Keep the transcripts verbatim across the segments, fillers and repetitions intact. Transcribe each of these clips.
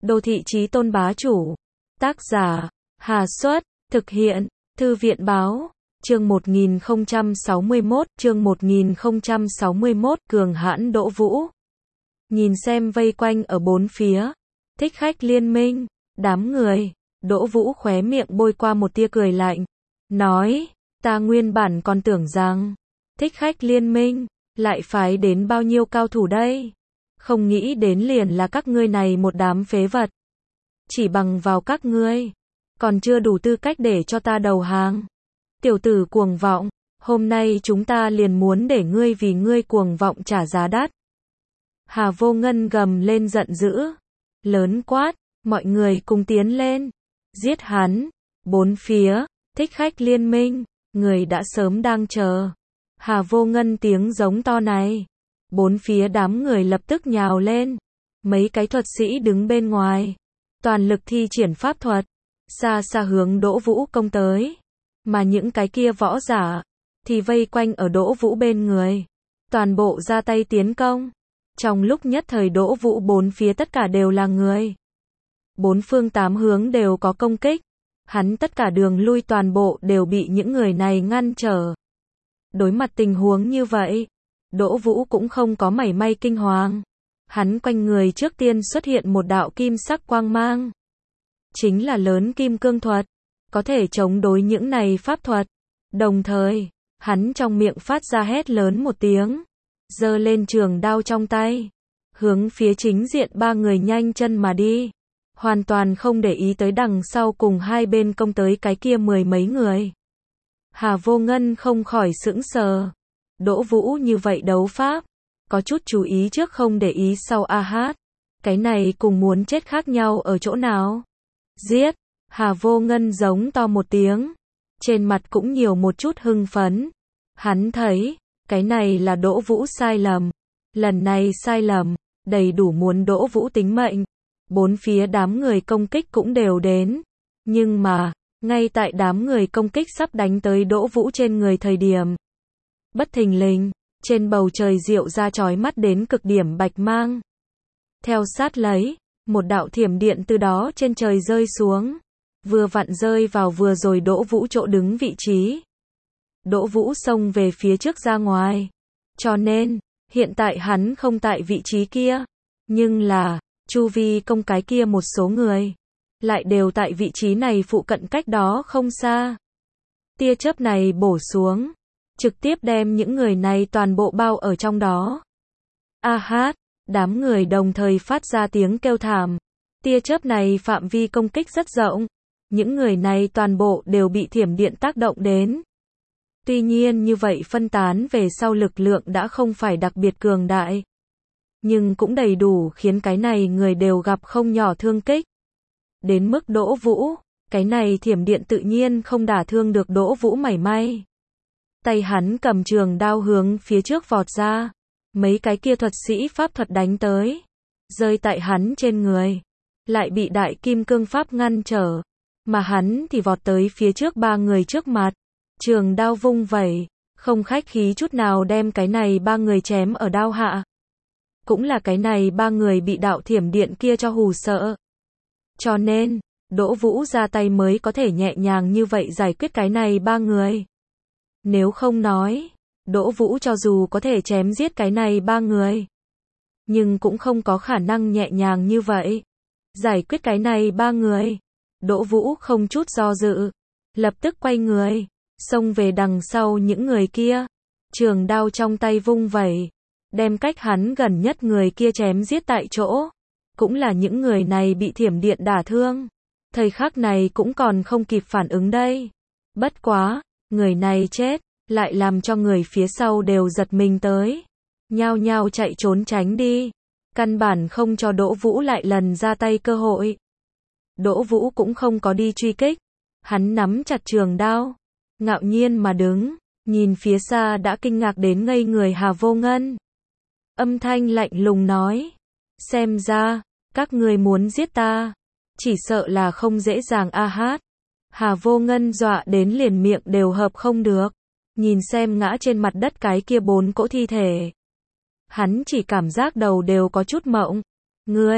Đô thị chí tôn bá chủ. Tác giả, Hà Xuất, thực hiện, Thư viện báo, chương một nghìn không trăm sáu mươi mốt, chương một nghìn không trăm sáu mươi mốt, cường hãn Đỗ Vũ. Nhìn xem vây quanh ở bốn phía, thích khách liên minh, đám người, Đỗ Vũ khóe miệng bôi qua một tia cười lạnh, nói, ta nguyên bản còn tưởng rằng, thích khách liên minh, lại phái đến bao nhiêu cao thủ đây, không nghĩ đến liền là các ngươi này một đám phế vật. Chỉ bằng vào các ngươi, còn chưa đủ tư cách để cho ta đầu hàng. Tiểu tử cuồng vọng, hôm nay chúng ta liền muốn để ngươi vì ngươi cuồng vọng trả giá đắt. Hà Vô Ngân gầm lên giận dữ, lớn quát, mọi người cùng tiến lên, giết hắn. Bốn phía, thích khách liên minh, người đã sớm đang chờ. Hà Vô Ngân tiếng giống to này, bốn phía đám người lập tức nhào lên. Mấy cái thuật sĩ đứng bên ngoài, toàn lực thi triển pháp thuật, xa xa hướng Đỗ Vũ công tới. Mà những cái kia võ giả, thì vây quanh ở Đỗ Vũ bên người, toàn bộ ra tay tiến công. Trong lúc nhất thời Đỗ Vũ bốn phía tất cả đều là người. Bốn phương tám hướng đều có công kích. Hắn tất cả đường lui toàn bộ đều bị những người này ngăn trở. Đối mặt tình huống như vậy, Đỗ Vũ cũng không có mảy may kinh hoàng. Hắn quanh người trước tiên xuất hiện một đạo kim sắc quang mang. Chính là lớn kim cương thuật, có thể chống đối những này pháp thuật. Đồng thời, hắn trong miệng phát ra hét lớn một tiếng, giơ lên trường đao trong tay, hướng phía chính diện ba người nhanh chân mà đi, hoàn toàn không để ý tới đằng sau cùng hai bên công tới cái kia mười mấy người. Hà Vô Ngân không khỏi sững sờ. Đỗ Vũ như vậy đấu pháp, có chút chú ý trước không để ý sau a hát. Cái này cùng muốn chết khác nhau ở chỗ nào? Giết! Hà Vô Ngân giống to một tiếng, trên mặt cũng nhiều một chút hưng phấn. Hắn thấy, cái này là Đỗ Vũ sai lầm. Lần này sai lầm, đầy đủ muốn Đỗ Vũ tính mệnh. Bốn phía đám người công kích cũng đều đến. Nhưng mà, ngay tại đám người công kích sắp đánh tới Đỗ Vũ trên người thời điểm, bất thình lình, trên bầu trời diệu ra chói mắt đến cực điểm bạch mang. Theo sát lấy, một đạo thiểm điện từ đó trên trời rơi xuống, vừa vặn rơi vào vừa rồi Đỗ Vũ chỗ đứng vị trí. Đỗ Vũ xông về phía trước ra ngoài, cho nên, hiện tại hắn không tại vị trí kia, nhưng là, chu vi công cái kia một số người, lại đều tại vị trí này phụ cận cách đó không xa. Tia chớp này bổ xuống, trực tiếp đem những người này toàn bộ bao ở trong đó. A hát, đám người đồng thời phát ra tiếng kêu thảm. Tia chớp này phạm vi công kích rất rộng, những người này toàn bộ đều bị thiểm điện tác động đến. Tuy nhiên như vậy phân tán về sau lực lượng đã không phải đặc biệt cường đại, nhưng cũng đầy đủ khiến cái này người đều gặp không nhỏ thương kích. Đến mức Đỗ Vũ, cái này thiểm điện tự nhiên không đả thương được Đỗ Vũ mảy may. Tay hắn cầm trường đao hướng phía trước vọt ra, mấy cái kia thuật sĩ pháp thuật đánh tới, rơi tại hắn trên người, lại bị đại kim cương pháp ngăn trở, mà hắn thì vọt tới phía trước ba người trước mặt, trường đao vung vẩy, không khách khí chút nào đem cái này ba người chém ở đao hạ. Cũng là cái này ba người bị đạo thiểm điện kia cho hù sợ. Cho nên, Đỗ Vũ ra tay mới có thể nhẹ nhàng như vậy giải quyết cái này ba người. Nếu không nói, Đỗ Vũ cho dù có thể chém giết cái này ba người, nhưng cũng không có khả năng nhẹ nhàng như vậy. Giải quyết cái này ba người, Đỗ Vũ không chút do dự, lập tức quay người, xông về đằng sau những người kia, trường đao trong tay vung vẩy, đem cách hắn gần nhất người kia chém giết tại chỗ. Cũng là những người này bị thiểm điện đả thương, thời khắc này cũng còn không kịp phản ứng đây. Bất quá, người này chết, lại làm cho người phía sau đều giật mình tới, nhao nhao chạy trốn tránh đi, căn bản không cho Đỗ Vũ lại lần ra tay cơ hội. Đỗ Vũ cũng không có đi truy kích, hắn nắm chặt trường đao, ngạo nhiên mà đứng, nhìn phía xa đã kinh ngạc đến ngây người Hà Vô Ngân. Âm thanh lạnh lùng nói, xem ra, các ngươi muốn giết ta, chỉ sợ là không dễ dàng a hát. Hà Vô Ngân dọa đến liền miệng đều hợp không được, nhìn xem ngã trên mặt đất cái kia bốn cỗ thi thể. Hắn chỉ cảm giác đầu đều có chút mộng. Ngươi,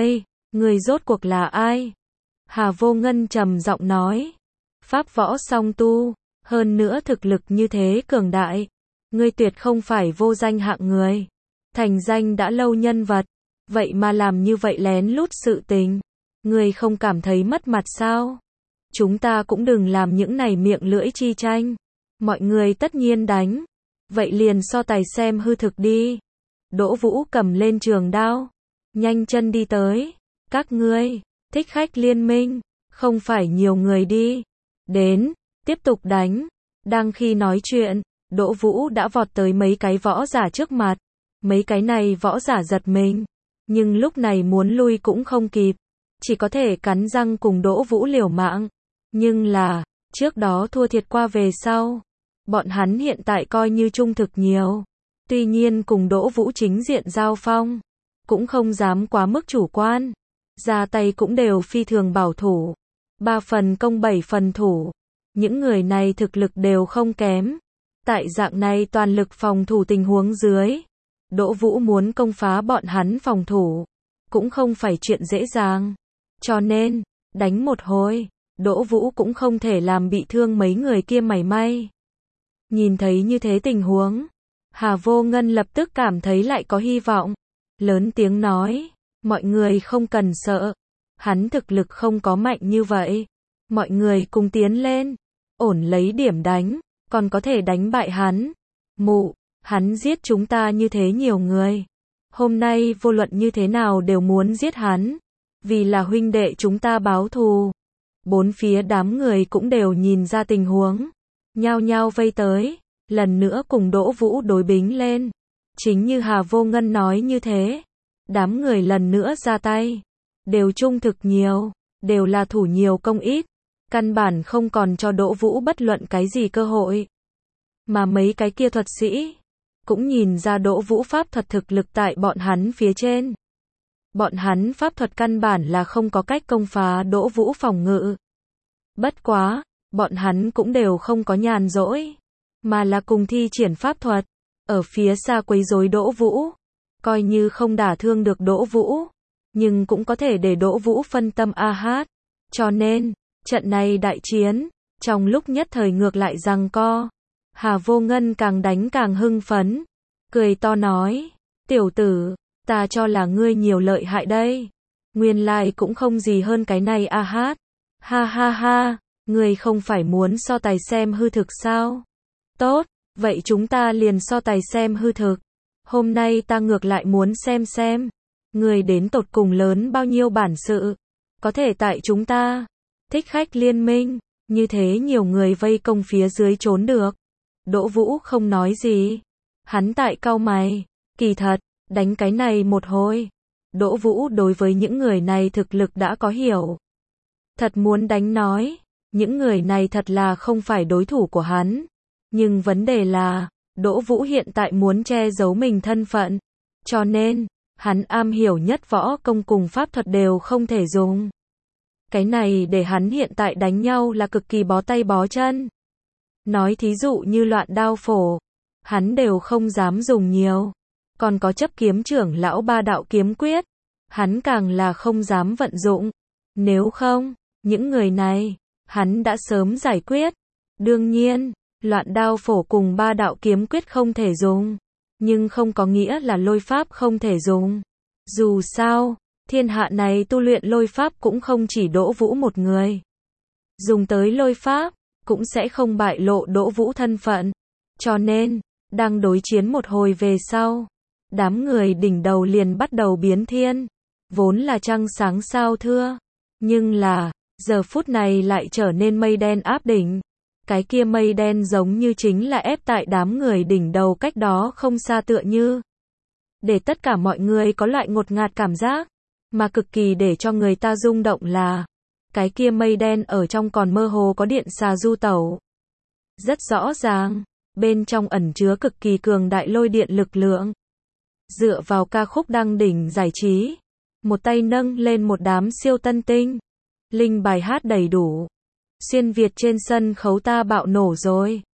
Người rốt cuộc là ai? Hà Vô Ngân trầm giọng nói. Pháp võ song tu, hơn nữa thực lực như thế cường đại. Ngươi tuyệt không phải vô danh hạng người. Thành danh đã lâu nhân vật, vậy mà làm như vậy lén lút sự tình. Ngươi không cảm thấy mất mặt sao? Chúng ta cũng đừng làm những này miệng lưỡi chi tranh. Mọi người tất nhiên đánh. Vậy liền so tài xem hư thực đi. Đỗ Vũ cầm lên trường đao, nhanh chân đi tới. Các ngươi, thích khách liên minh, không phải nhiều người đi. Đến, tiếp tục đánh. Đang khi nói chuyện, Đỗ Vũ đã vọt tới mấy cái võ giả trước mặt. Mấy cái này võ giả giật mình, nhưng lúc này muốn lui cũng không kịp. Chỉ có thể cắn răng cùng Đỗ Vũ liều mạng. Nhưng là, trước đó thua thiệt qua về sau. Bọn hắn hiện tại coi như trung thực nhiều. Tuy nhiên cùng Đỗ Vũ chính diện giao phong, cũng không dám quá mức chủ quan. Ra tay cũng đều phi thường bảo thủ. Ba phần công bảy phần thủ. Những người này thực lực đều không kém. Tại dạng này toàn lực phòng thủ tình huống dưới, Đỗ Vũ muốn công phá bọn hắn phòng thủ, cũng không phải chuyện dễ dàng. Cho nên, đánh một hồi, Đỗ Vũ cũng không thể làm bị thương mấy người kia mảy may. Nhìn thấy như thế tình huống, Hà Vô Ngân lập tức cảm thấy lại có hy vọng. Lớn tiếng nói, mọi người không cần sợ. Hắn thực lực không có mạnh như vậy. Mọi người cùng tiến lên, ổn lấy điểm đánh, còn có thể đánh bại hắn. Mụ, hắn giết chúng ta như thế nhiều người. Hôm nay vô luận như thế nào đều muốn giết hắn. Vì là huynh đệ chúng ta báo thù. Bốn phía đám người cũng đều nhìn ra tình huống. Nhao nhao vây tới, lần nữa cùng Đỗ Vũ đối bính lên. Chính như Hà Vô Ngân nói như thế. Đám người lần nữa ra tay. Đều trung thực nhiều, đều là thủ nhiều công ít. Căn bản không còn cho Đỗ Vũ bất luận cái gì cơ hội. Mà mấy cái kia thuật sĩ, cũng nhìn ra Đỗ Vũ pháp thuật thực lực tại bọn hắn phía trên. Bọn hắn pháp thuật căn bản là không có cách công phá Đỗ Vũ phòng ngự. Bất quá, bọn hắn cũng đều không có nhàn rỗi, mà là cùng thi triển pháp thuật, ở phía xa quấy rối Đỗ Vũ. Coi như không đả thương được Đỗ Vũ, nhưng cũng có thể để Đỗ Vũ phân tâm a hát. Cho nên, trận này đại chiến, trong lúc nhất thời ngược lại giằng co. Hà Vô Ngân càng đánh càng hưng phấn, cười to nói, tiểu tử, ta cho là ngươi nhiều lợi hại đây. Nguyên lai cũng không gì hơn cái này a hát. Ha ha ha, ngươi không phải muốn so tài xem hư thực sao? Tốt, vậy chúng ta liền so tài xem hư thực. Hôm nay ta ngược lại muốn xem xem, ngươi đến tột cùng lớn bao nhiêu bản sự. Có thể tại chúng ta, thích khách liên minh, như thế nhiều người vây công phía dưới trốn được. Đỗ Vũ không nói gì. Hắn tại cau mày, kỳ thật, đánh cái này một hồi. Đỗ Vũ đối với những người này thực lực đã có hiểu. Thật muốn đánh nói, những người này thật là không phải đối thủ của hắn. Nhưng vấn đề là, Đỗ Vũ hiện tại muốn che giấu mình thân phận. Cho nên, hắn am hiểu nhất võ công cùng pháp thuật đều không thể dùng. Cái này để hắn hiện tại đánh nhau là cực kỳ bó tay bó chân. Nói thí dụ như loạn đao phổ, hắn đều không dám dùng nhiều. Còn có chấp kiếm trưởng lão ba đạo kiếm quyết, hắn càng là không dám vận dụng. Nếu không, những người này, hắn đã sớm giải quyết. Đương nhiên, loạn đao phổ cùng ba đạo kiếm quyết không thể dùng, nhưng không có nghĩa là lôi pháp không thể dùng. Dù sao, thiên hạ này tu luyện lôi pháp cũng không chỉ Đỗ Vũ một người. Dùng tới lôi pháp, cũng sẽ không bại lộ Đỗ Vũ thân phận. Cho nên, đang đối chiến một hồi về sau, đám người đỉnh đầu liền bắt đầu biến thiên. Vốn là trăng sáng sao thưa, nhưng là, giờ phút này lại trở nên mây đen áp đỉnh. Cái kia mây đen giống như chính là ép tại đám người đỉnh đầu cách đó không xa tựa như. Để tất cả mọi người có loại ngột ngạt cảm giác, mà cực kỳ để cho người ta rung động là, cái kia mây đen ở trong còn mơ hồ có điện xà du tẩu. Rất rõ ràng, bên trong ẩn chứa cực kỳ cường đại lôi điện lực lượng. Dựa vào ca khúc đăng đỉnh giải trí, một tay nâng lên một đám siêu tân tinh. Linh bài hát đầy đủ. Xuyên Việt trên sân khấu ta bạo nổ rồi.